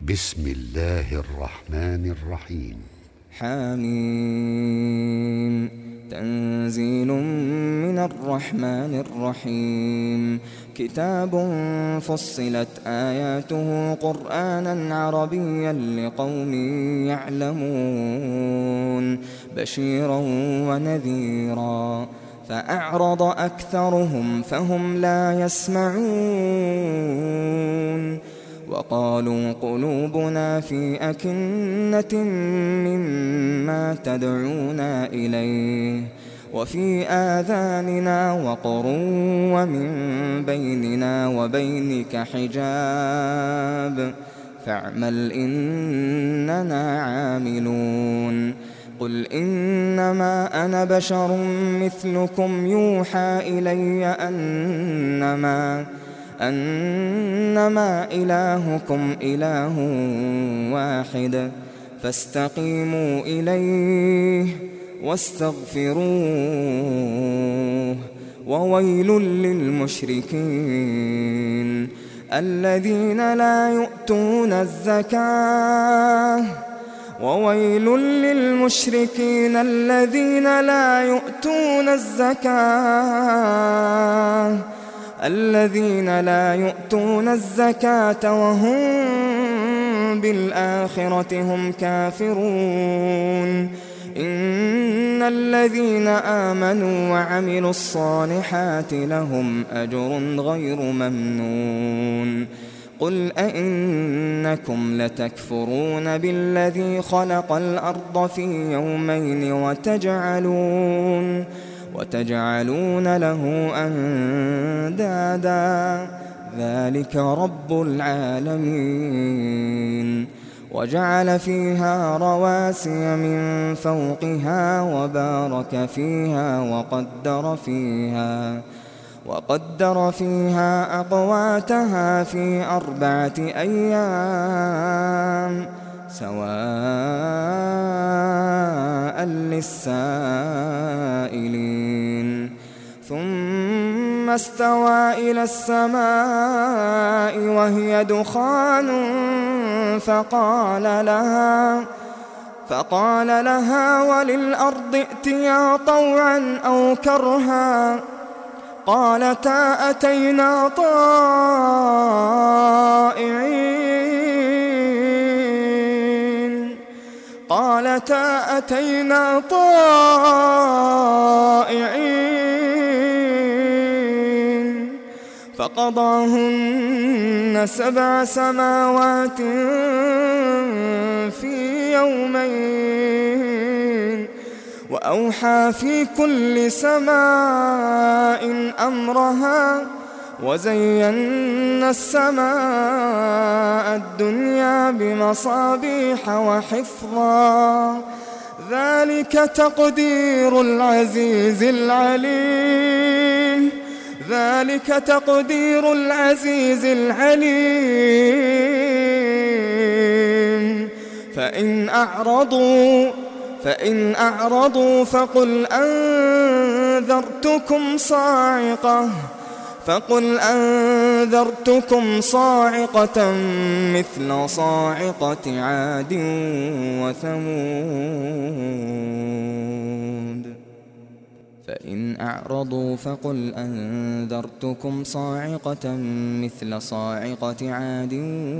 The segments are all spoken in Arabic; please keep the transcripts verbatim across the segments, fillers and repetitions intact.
بسم الله الرحمن الرحيم. حميم. تنزيل من الرحمن الرحيم. كتاب فصلت آياته قرآنا عربيا لقوم يعلمون بشيرا ونذيرا فأعرض أكثرهم فهم لا يسمعون وقالوا قلوبنا في أكنة مما تدعونا إليه وفي آذاننا وقر ومن بيننا وبينك حجاب فاعمل إننا عاملون. قل إنما أنا بشر مثلكم يوحى إلي أنما أنما إلهكم إله واحد فاستقيموا إليه واستغفروه وويل للمشركين الذين لا يؤتون الزكاة وويل للمشركين الذين لا يؤتون الزكاة الذين لا يؤتون الزكاة وهم بالآخرة هم كافرون. إن الذين آمنوا وعملوا الصالحات لهم أجر غير ممنون. قل أئنكم لتكفرون بالذي خلق الأرض في يومين وتجعلون وتجعلون له أندادا ذلك رب العالمين. وجعل فيها رواسي من فوقها وبارك فيها وقدر فيها وقدر فيها أقواتها في أربعة أيام سواء للسائلين. ثم استوى إلى السماء وهي دخان فقال لها فقال لها وللأرض ائتيا طوعا أو كرها قالتا أتينا طائعين قالتا أتينا طائعين فقضاهن سبع سماوات في يومين وأوحى في كل سماء أمرها وزينا السماء الدنيا بمصابيح وحفظا ذلك تقدير العزيز العليم ذلك تقدير العزيز العليم. فإن أعرضوا فإن أعرضوا فقل أنذرتكم صاعقة فقل أنذرتكم صاعقة مثل صاعقة عاد وثمود. فإن أعرضوا فقل أنذرتكم صاعقة مثل صاعقة عاد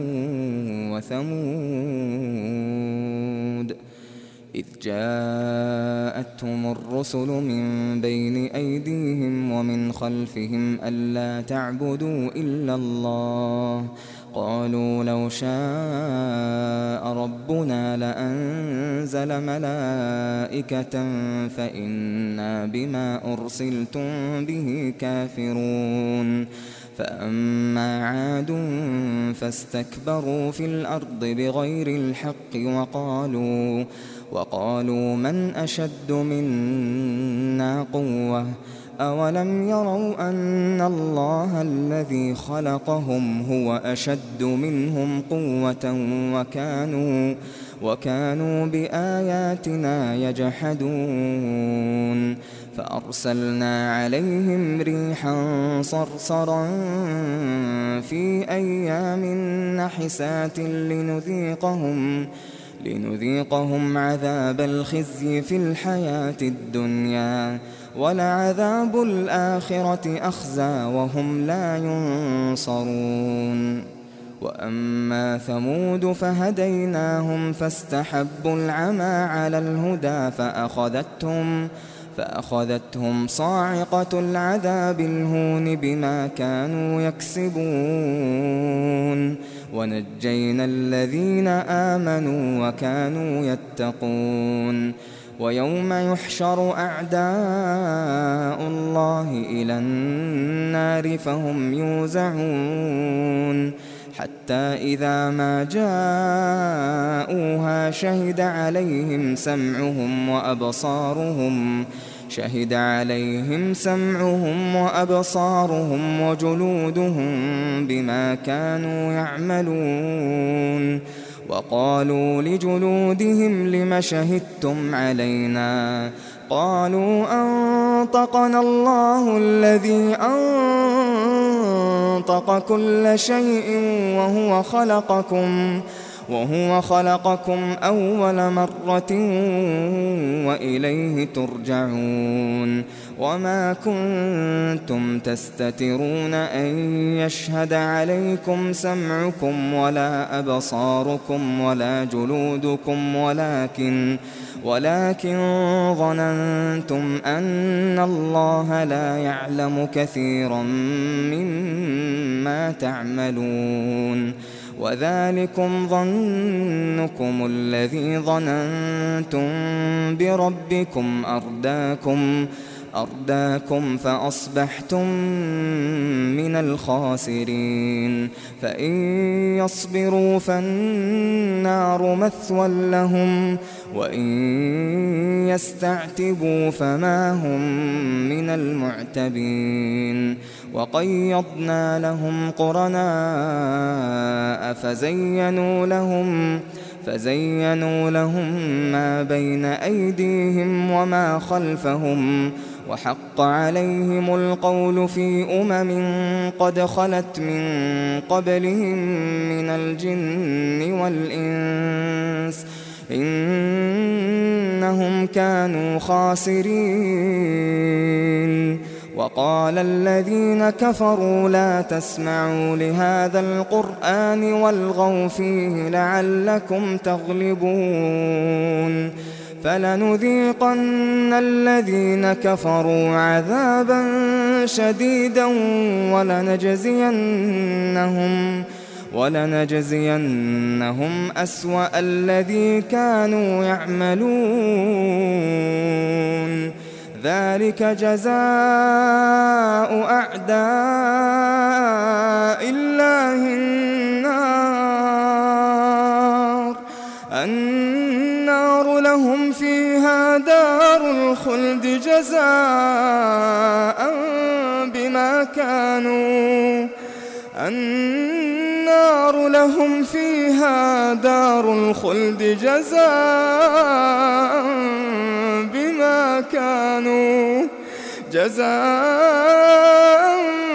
وثمود إذ جاءتهم الرسل من بين أيديهم ومن خلفهم ألا تعبدوا إلا الله قالوا لو شاء ربنا لأنزل ملائكة فإنا بما أرسلتم به كافرون. فأما عاد فاستكبروا في الأرض بغير الحق وقالوا وقالوا من أشد منا قوة أولم يروا أن الله الذي خلقهم هو أشد منهم قوة وكانوا وكانوا بآياتنا يجحدون. فأرسلنا عليهم ريحا صرصرا في أيام نحسات لنذيقهم لنذيقهم عذاب الخزي في الحياة الدنيا ولعذاب الآخرة أخزى وهم لا ينصرون. وأما ثمود فهديناهم فاستحبوا العمى على الهدى فأخذتهم فأخذتهم صاعقة العذاب الهون بما كانوا يكسبون ونجينا الذين آمنوا وكانوا يتقون. ويوم يحشر أعداء الله إلى النار فهم يوزعون حتى إذا ما جاءوها شهد عليهم سمعهم وأبصارهم شهد عليهم سمعهم وأبصارهم وجلودهم بما كانوا يعملون. وقالوا لجلودهم لم شهدتم علينا قالوا أنطقنا الله الذي أنطق كل شيء وهو خلقكم وهو خلقكم أول مرة وإليه ترجعون. وما كنتم تستترون أن يشهد عليكم سمعكم ولا أبصاركم ولا جلودكم ولكن ولكن ظننتم أن الله لا يعلم كثيرا مما تعملون. وذلكم ظنكم الذي ظننتم بربكم أرداكم أرداكم فأصبحتم من الخاسرين. فإن يصبروا فالنار مثوى لهم وإن يستعتبوا فما هم من المعتبين. وقيضنا لهم قرناء فزينوا لهم فزينوا لهم ما بين أيديهم وما خلفهم وحق عليهم القول في أمم قد خلت من قبلهم من الجن والإنس إنهم كانوا خاسرين. وقال الذين كفروا لا تسمعوا لهذا القرآن والغوا فيه لعلكم تغلبون. فلنذيقن الذين كفروا عذابا شديدا ولنجزينهم ولنجزينهم أسوأ الذي كانوا يعملون. ذلك جزاء أعداء الله النار النار لهم فيها دار الخلد جزاء بما كانوا النار لهم فيها دار الخلد جزاء بما كانوا جزاء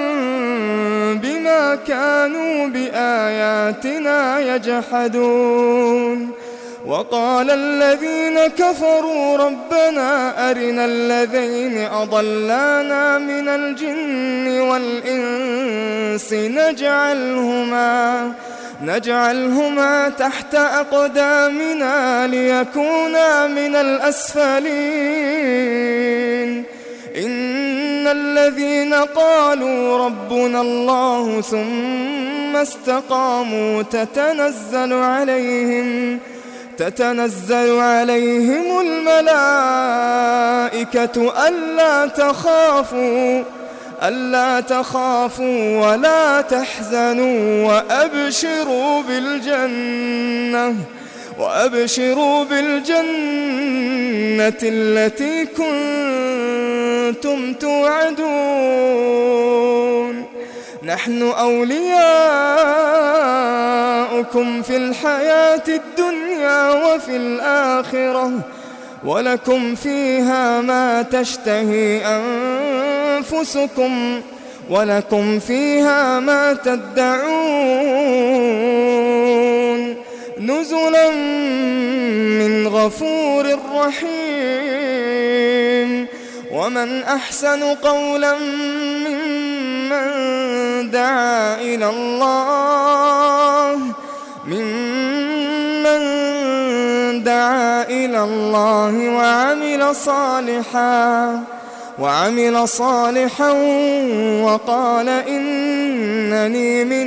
بما كانوا بآياتنا يجحدون. وقال الذين كفروا ربنا أرنا الذين أضلانا من الجن والإنس نجعلهما نجعلهما تحت أقدامنا ليكونا من الأسفلين. إن الذين قالوا ربنا الله ثم استقاموا تتنزل عليهم تتنزل عليهم الملائكة ألا تخافوا ألا تخافوا ولا تحزنوا وأبشروا بالجنة وأبشروا بالجنة التي كنتم توعدون. نحن أولياؤكم في الحياة الدنيا وفي الآخرة ولكم فيها ما تشتهي أنفسكم ولكم فيها ما تدعون نزلا من غفور رحيم. ومن أحسن قولا ممن دعا إلى الله ممن دعا إلى الله وعمل صالحا وعمل صالحا وقال إنني من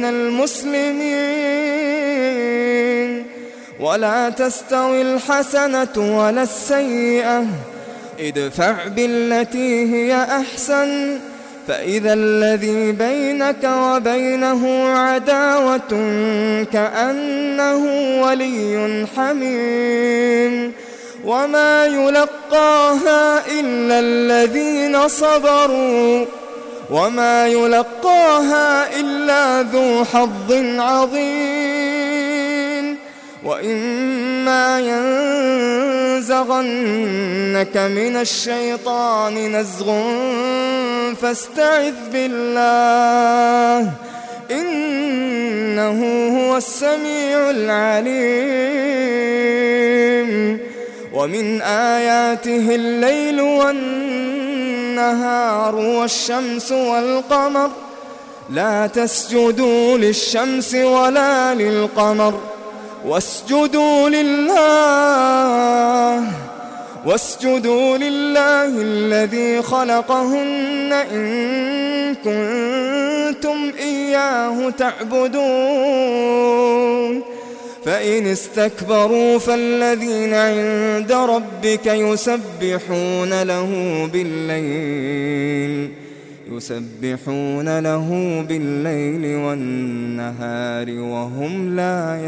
المسلمين. ولا تستوي الحسنة ولا السيئة ادفع بالتي هي أحسن فإذا الذي بينك وبينه عداوة كأنه ولي حميم. وما يلقاها إلا الذين صبروا وما يلقاها إلا ذو حظ عظيم. وإما ينزغنك من الشيطان نزغ فاستعذ بالله إنه هو السميع العليم. ومن آياته الليل والنهار والشمس والقمر لا تسجدوا للشمس ولا للقمر واسجدوا لله واسجدوا لله الذي خلقهن إن كنتم إياه تعبدون. فإن استكبروا فالذين عند ربك يسبحون له بالليل يسبحون له بالليل والنهار وهم لا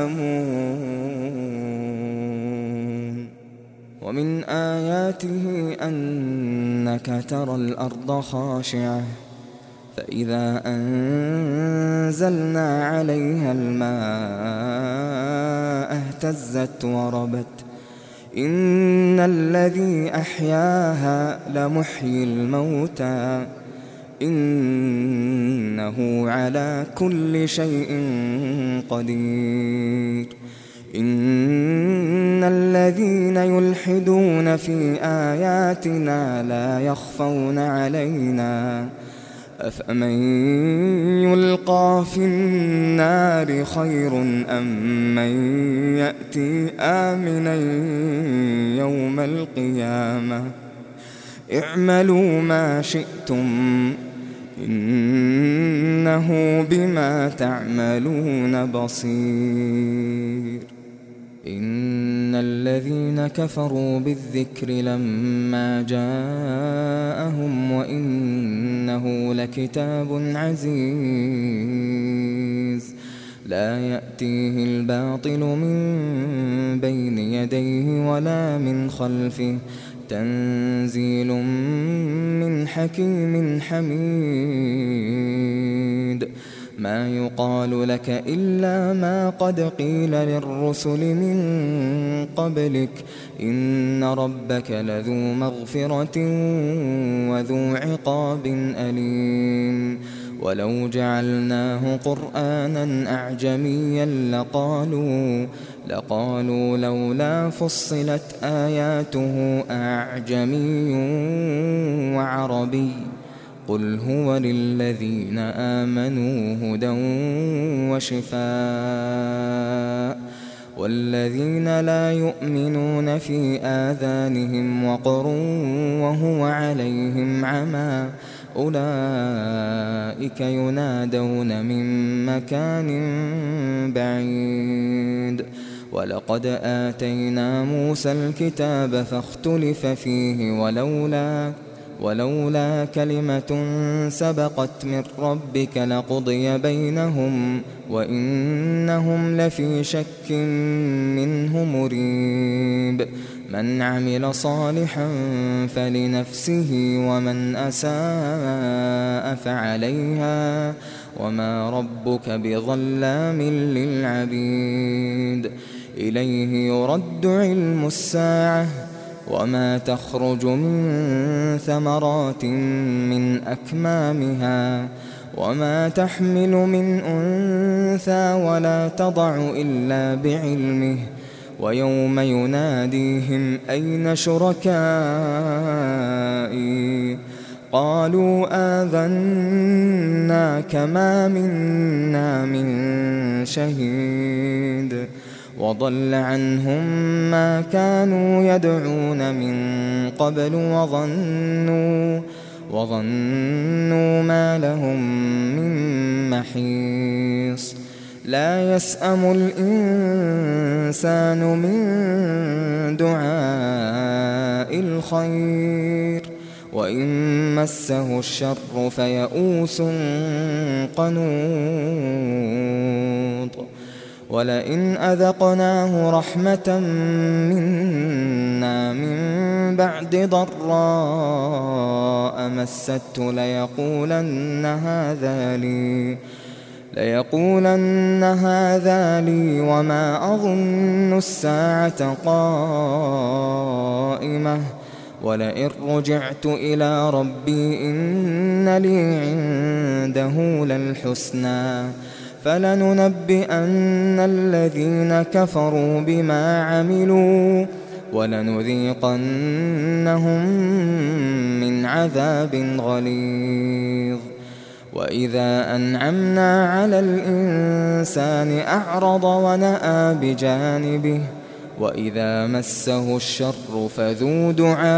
يسأمون. ومن آياته أنك ترى الأرض خاشعة فإذا أنزلنا عليها الماء اهتزت وربت إن الذي أحياها لمحيي الموتى إنه على كل شيء قدير. إن الذين يلحدون في آياتنا لا يخفون علينا أفمن يلقى في النار خير أم من يأتي آمنا يوم القيامة اعملوا ما شئتم إنه بما تعملون بصير. إن الذين كفروا بالذكر لما جاءهم وإنه لكتاب عزيز لا يأتيه الباطل من بين يديه ولا من خلفه تنزيل من حكيم حميد. ما يقال لك إلا ما قد قيل للرسل من قبلك إن ربك لذو مغفرة وذو عقاب أليم. ولو جعلناه قرآنا أعجميا لقالوا لقالوا لولا فصلت آياته أعجمي وعربي قل هو للذين آمنوا هدى وشفاء والذين لا يؤمنون في آذانهم وقر وهو عليهم عمى أولئك ينادون من مكان بعيد. ولقد آتينا موسى الكتاب فاختلف فيه ولولا ولولا كلمة سبقت من ربك لقضي بينهم وإنهم لفي شك منه مريب. من عمل صالحا فلنفسه ومن أساء فعليها وما ربك بظلام للعبيد. إليه يرد علم الساعة وما تخرج من ثمرات من أكمامها وما تحمل من أنثى ولا تضع إلا بعلمه ويوم يناديهم أين شركائي قالوا آذناك ما منا من شهيد وضل عنهم ما كانوا يدعون من قبل وظنوا وظنوا ما لهم من محيص لا يسأم الإنسان من دعاء الخير وإن مسه الشر فيئوس قنوط ولئن أذقناه رحمة منا من بعد ضراء مسته ليقولن هذا لي ليقولن هذا لي وما أظن الساعة قائمة ولئن رجعت إلى ربي إن لي عنده للحسنى فلننبئن الذين كفروا بما عملوا ولنذيقنهم من عذاب غليظ وإذا أنعمنا على الإنسان أعرض ونأى بجانبه وإذا مسه الشر فذو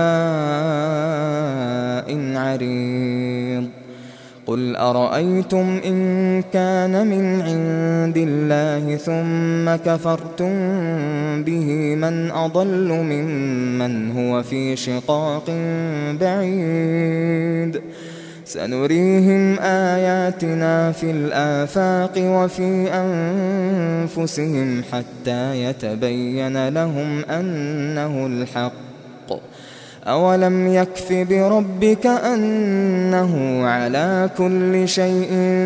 دعاء عريض قل أرأيتم إن كان من عند الله ثم كفرتم به من أضل ممن هو في شقاق بعيد سنريهم آياتنا في الآفاق وفي أنفسهم حتى يتبين لهم أنه الحق أولم يكف بربك أنه على كل شيء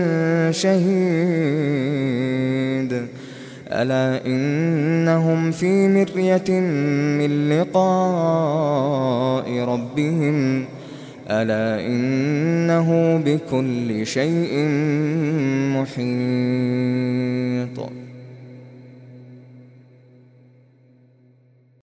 شهيد ألا إنهم في مرية من لقاء ربهم ألا إنه بكل شيء محيط.